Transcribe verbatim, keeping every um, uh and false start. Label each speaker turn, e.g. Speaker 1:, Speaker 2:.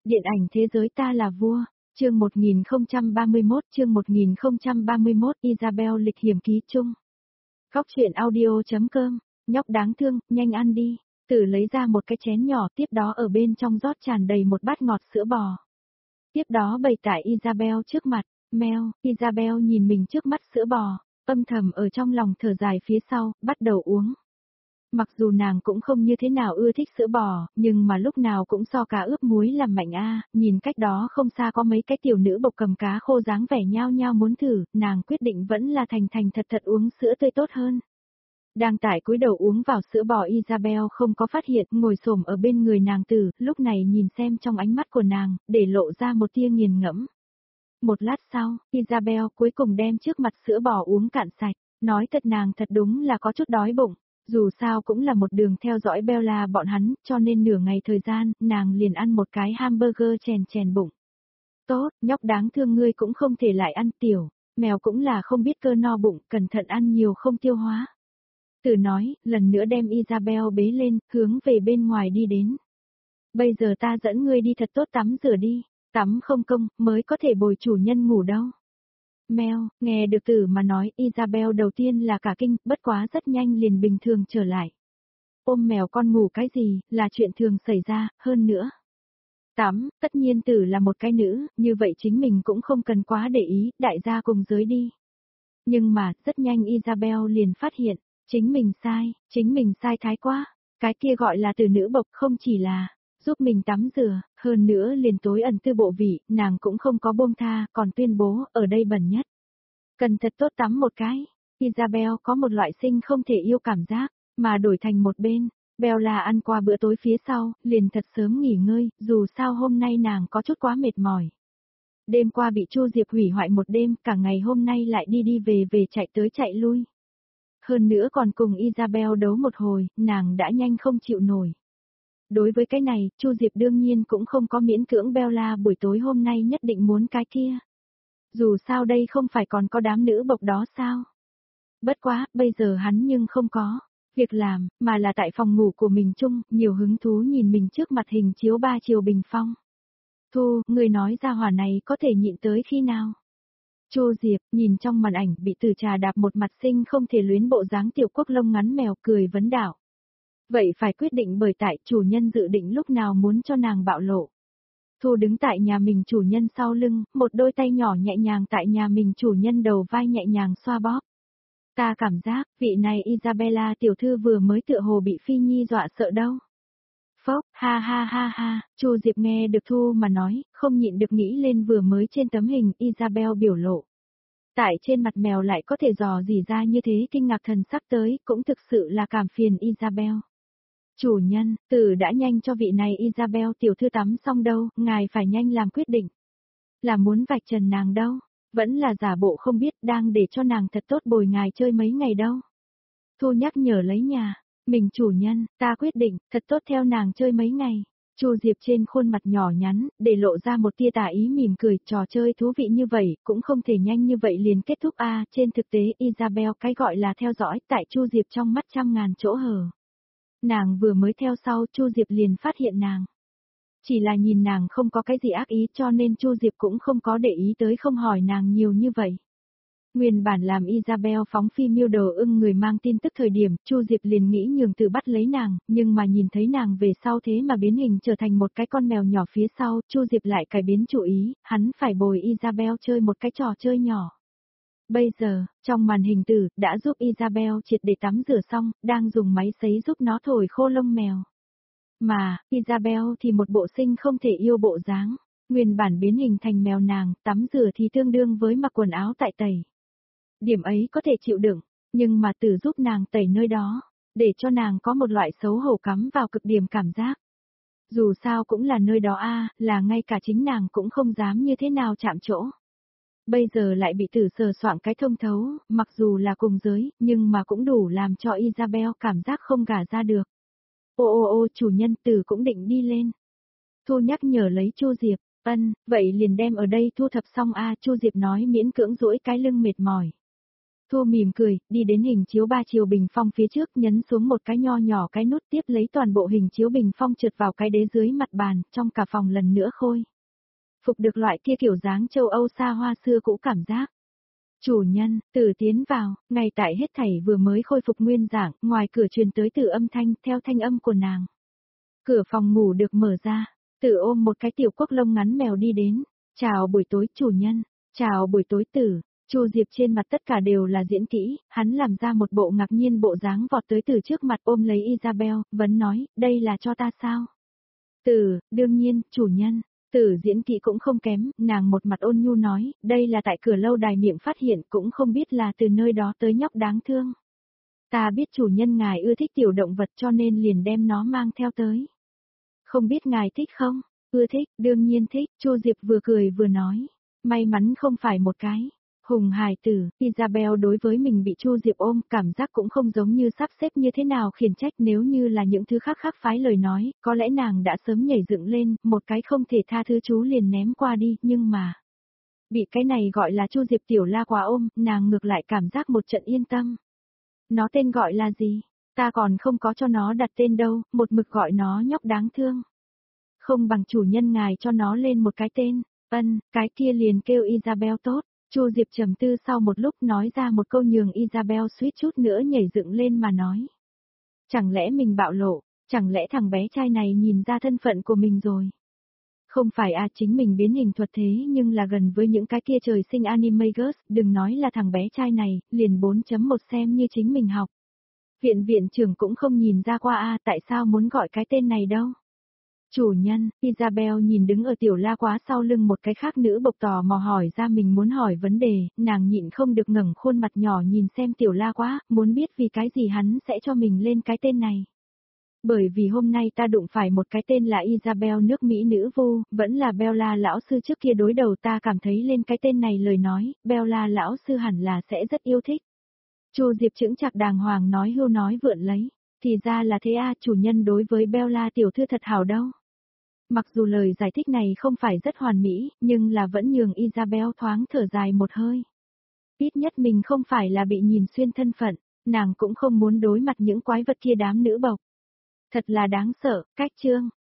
Speaker 1: Điện ảnh thế giới ta là vua, chương một nghìn không trăm ba mươi mốt, chương một nghìn không trăm ba mươi mốt Isabel lịch hiểm ký chung. Góc truyện audio.com, nhóc đáng thương, nhanh ăn đi. Tử lấy ra một cái chén nhỏ, tiếp đó ở bên trong rót tràn đầy một bát ngọt sữa bò. Tiếp đó bày tại Isabel trước mặt. Mèo, Isabel nhìn mình trước mắt sữa bò, âm thầm ở trong lòng thở dài phía sau, bắt đầu uống. Mặc dù nàng cũng không như thế nào ưa thích sữa bò, nhưng mà lúc nào cũng so cá ướp muối làm mạnh a. Nhìn cách đó không xa có mấy cái tiểu nữ bộc cầm cá khô dáng vẻ nhao nhao muốn thử, nàng quyết định vẫn là thành thành thật thật uống sữa tươi tốt hơn. Đang tại cúi đầu uống vào sữa bò, Isabel không có phát hiện, ngồi xổm ở bên người nàng Tử, lúc này nhìn xem trong ánh mắt của nàng, để lộ ra một tia nghiền ngẫm. Một lát sau, Isabel cuối cùng đem trước mặt sữa bò uống cạn sạch, nói thật nàng thật đúng là có chút đói bụng. Dù sao cũng là một đường theo dõi Bella bọn hắn, cho nên nửa ngày thời gian, nàng liền ăn một cái hamburger chèn chèn bụng. Tốt, nhóc đáng thương ngươi cũng không thể lại ăn tiểu, mèo cũng là không biết cơ no bụng, cẩn thận ăn nhiều không tiêu hóa. Tử nói, lần nữa đem Isabel bế lên, hướng về bên ngoài đi đến. Bây giờ ta dẫn ngươi đi thật tốt tắm rửa đi, tắm không công, mới có thể bồi chủ nhân ngủ đâu. Mèo, nghe được Tử mà nói, Isabel đầu tiên là cả kinh, bất quá rất nhanh liền bình thường trở lại. Ôm mèo con ngủ cái gì, là chuyện thường xảy ra, hơn nữa. Tắm, tất nhiên Tử là một cái nữ, như vậy chính mình cũng không cần quá để ý, đại gia cùng giới đi. Nhưng mà, rất nhanh Isabel liền phát hiện, chính mình sai, chính mình sai thái quá, cái kia gọi là từ nữ bộc không chỉ là giúp mình tắm rửa, hơn nữa liền tối ẩn tư bộ vị, nàng cũng không có buông tha, còn tuyên bố, ở đây bẩn nhất. Cần thật tốt tắm một cái. Isabel có một loại sinh không thể yêu cảm giác, mà đổi thành một bên. Bella ăn qua bữa tối phía sau, liền thật sớm nghỉ ngơi, dù sao hôm nay nàng có chút quá mệt mỏi. Đêm qua bị Chu Diệp hủy hoại một đêm, cả ngày hôm nay lại đi đi về về chạy tới chạy lui. Hơn nữa còn cùng Isabel đấu một hồi, nàng đã nhanh không chịu nổi. Đối với cái này, Chu Diệp đương nhiên cũng không có miễn cưỡng Bella buổi tối hôm nay nhất định muốn cái kia. Dù sao đây không phải còn có đám nữ bộc đó sao? Bất quá, bây giờ hắn nhưng không có việc làm, mà là tại phòng ngủ của mình chung, nhiều hứng thú nhìn mình trước mặt hình chiếu ba chiều bình phong. Thu, người nói ra hỏa này có thể nhịn tới khi nào? Chu Diệp, nhìn trong màn ảnh bị Tử trà đạp một mặt sinh không thể luyến bộ dáng tiểu quốc lông ngắn mèo cười vấn đạo. Vậy phải quyết định bởi tại chủ nhân dự định lúc nào muốn cho nàng bạo lộ. Thu đứng tại nhà mình chủ nhân sau lưng, một đôi tay nhỏ nhẹ nhàng tại nhà mình chủ nhân đầu vai nhẹ nhàng xoa bóp. Ta cảm giác, vị này Isabella tiểu thư vừa mới tựa hồ bị Phi Nhi dọa sợ đâu. Phốc, ha ha ha ha, Chu Diệp nghe được Thu mà nói, không nhịn được nghĩ lên vừa mới trên tấm hình Isabel biểu lộ. Tại trên mặt mèo lại có thể dò dỉ ra như thế kinh ngạc thần sắc tới, cũng thực sự là cảm phiền Isabel. Chủ nhân, Tử đã nhanh cho vị này Isabel tiểu thư tắm xong đâu, ngài phải nhanh làm quyết định. Là muốn vạch trần nàng đâu, vẫn là giả bộ không biết đang để cho nàng thật tốt bồi ngài chơi mấy ngày đâu. Thu nhắc nhở lấy nhà, mình chủ nhân, ta quyết định, thật tốt theo nàng chơi mấy ngày. Chu Diệp trên khuôn mặt nhỏ nhắn, để lộ ra một tia tà ý mỉm cười, trò chơi thú vị như vậy, cũng không thể nhanh như vậy liền kết thúc a. Trên thực tế Isabel cái gọi là theo dõi, tại Chu Diệp trong mắt trăm ngàn chỗ hở. Nàng vừa mới theo sau, Chu Diệp liền phát hiện nàng. Chỉ là nhìn nàng không có cái gì ác ý cho nên Chu Diệp cũng không có để ý tới không hỏi nàng nhiều như vậy. Nguyên bản làm Isabel phóng phi miêu đồ ưng người mang tin tức thời điểm, Chu Diệp liền nghĩ nhường Tử bắt lấy nàng, nhưng mà nhìn thấy nàng về sau thế mà biến hình trở thành một cái con mèo nhỏ phía sau, Chu Diệp lại cải biến chủ ý, hắn phải bồi Isabel chơi một cái trò chơi nhỏ. Bây giờ, trong màn hình Tử, đã giúp Isabel triệt để tắm rửa xong, đang dùng máy sấy giúp nó thổi khô lông mèo. Mà, Isabel thì một bộ sinh không thể yêu bộ dáng, nguyên bản biến hình thành mèo nàng, tắm rửa thì tương đương với mặc quần áo tại tẩy. Điểm ấy có thể chịu đựng, nhưng mà Tử giúp nàng tẩy nơi đó, để cho nàng có một loại xấu hổ cắm vào cực điểm cảm giác. Dù sao cũng là nơi đó a, là ngay cả chính nàng cũng không dám như thế nào chạm chỗ. Bây giờ lại bị Tử sờ soạng cái thông thấu, mặc dù là cùng giới, nhưng mà cũng đủ làm cho Isabel cảm giác không gả ra được. Ô ô ô chủ nhân, Tử cũng định đi lên. Thu nhắc nhở lấy Chu Diệp, ân, vậy liền đem ở đây thu thập xong a. Chu Diệp nói miễn cưỡng duỗi cái lưng mệt mỏi. Thu mỉm cười, đi đến hình chiếu ba chiều bình phong phía trước, nhấn xuống một cái nho nhỏ cái nút, tiếp lấy toàn bộ hình chiếu bình phong trượt vào cái đế dưới mặt bàn, trong cả phòng lần nữa khôi phục được loại kia kiểu dáng châu Âu xa hoa xưa cũ cảm giác. Chủ nhân, Tử tiến vào, ngay tại hết thảy vừa mới khôi phục nguyên dạng, ngoài cửa truyền tới Tử âm thanh, theo thanh âm của nàng. Cửa phòng ngủ được mở ra, Tử ôm một cái tiểu quốc lông ngắn mèo đi đến. Chào buổi tối chủ nhân, chào buổi tối Tử. Chu Diệp trên mặt tất cả đều là diễn kỹ, hắn làm ra một bộ ngạc nhiên bộ dáng vọt tới Tử trước mặt ôm lấy Isabel, vấn nói, đây là cho ta sao? Tử, đương nhiên, chủ nhân. Tử diễn kỹ cũng không kém, nàng một mặt ôn nhu nói, đây là tại cửa lâu đài miệng phát hiện, cũng không biết là từ nơi đó tới nhóc đáng thương. Ta biết chủ nhân ngài ưa thích tiểu động vật cho nên liền đem nó mang theo tới. Không biết ngài thích không? Ưa thích, đương nhiên thích, Chu Diệp vừa cười vừa nói. May mắn không phải một cái. Hùng hài tử, Isabel đối với mình bị Chu Diệp ôm, cảm giác cũng không giống như sắp xếp như thế nào khiển trách, nếu như là những thứ khác khác phái lời nói, có lẽ nàng đã sớm nhảy dựng lên, một cái không thể tha thứ chú liền ném qua đi, nhưng mà... Bị cái này gọi là Chu Diệp tiểu la quá ôm, nàng ngược lại cảm giác một trận yên tâm. Nó tên gọi là gì? Ta còn không có cho nó đặt tên đâu, một mực gọi nó nhóc đáng thương. Không bằng chủ nhân ngài cho nó lên một cái tên, ân, cái kia liền kêu Isabel tốt. Chu Diệp trầm tư sau một lúc nói ra một câu nhường Isabel suýt chút nữa nhảy dựng lên mà nói. Chẳng lẽ mình bạo lộ, chẳng lẽ thằng bé trai này nhìn ra thân phận của mình rồi? Không phải à, chính mình biến hình thuật thế nhưng là gần với những cái kia trời sinh anime girls, đừng nói là thằng bé trai này, liền bốn chấm một xem như chính mình học. Viện viện trưởng cũng không nhìn ra qua a à, tại sao muốn gọi cái tên này đâu. Chủ nhân, Isabel nhìn đứng ở tiểu la quá sau lưng một cái khác nữ bộc tò mò hỏi ra mình muốn hỏi vấn đề, nàng nhịn không được ngẩng khuôn mặt nhỏ nhìn xem tiểu la quá, muốn biết vì cái gì hắn sẽ cho mình lên cái tên này. Bởi vì hôm nay ta đụng phải một cái tên là Isabel nước Mỹ nữ vu, vẫn là Bella lão sư trước kia đối đầu, ta cảm thấy lên cái tên này lời nói, Bella lão sư hẳn là sẽ rất yêu thích. Chu Diệp chững chạc đàng hoàng nói hưu nói vượn lấy, thì ra là thế a, chủ nhân đối với Bella tiểu thư thật hảo đâu. Mặc dù lời giải thích này không phải rất hoàn mỹ, nhưng là vẫn nhường Isabel thoáng thở dài một hơi. Ít nhất mình không phải là bị nhìn xuyên thân phận, nàng cũng không muốn đối mặt những quái vật kia đám nữ bộc. Thật là đáng sợ, cách chương.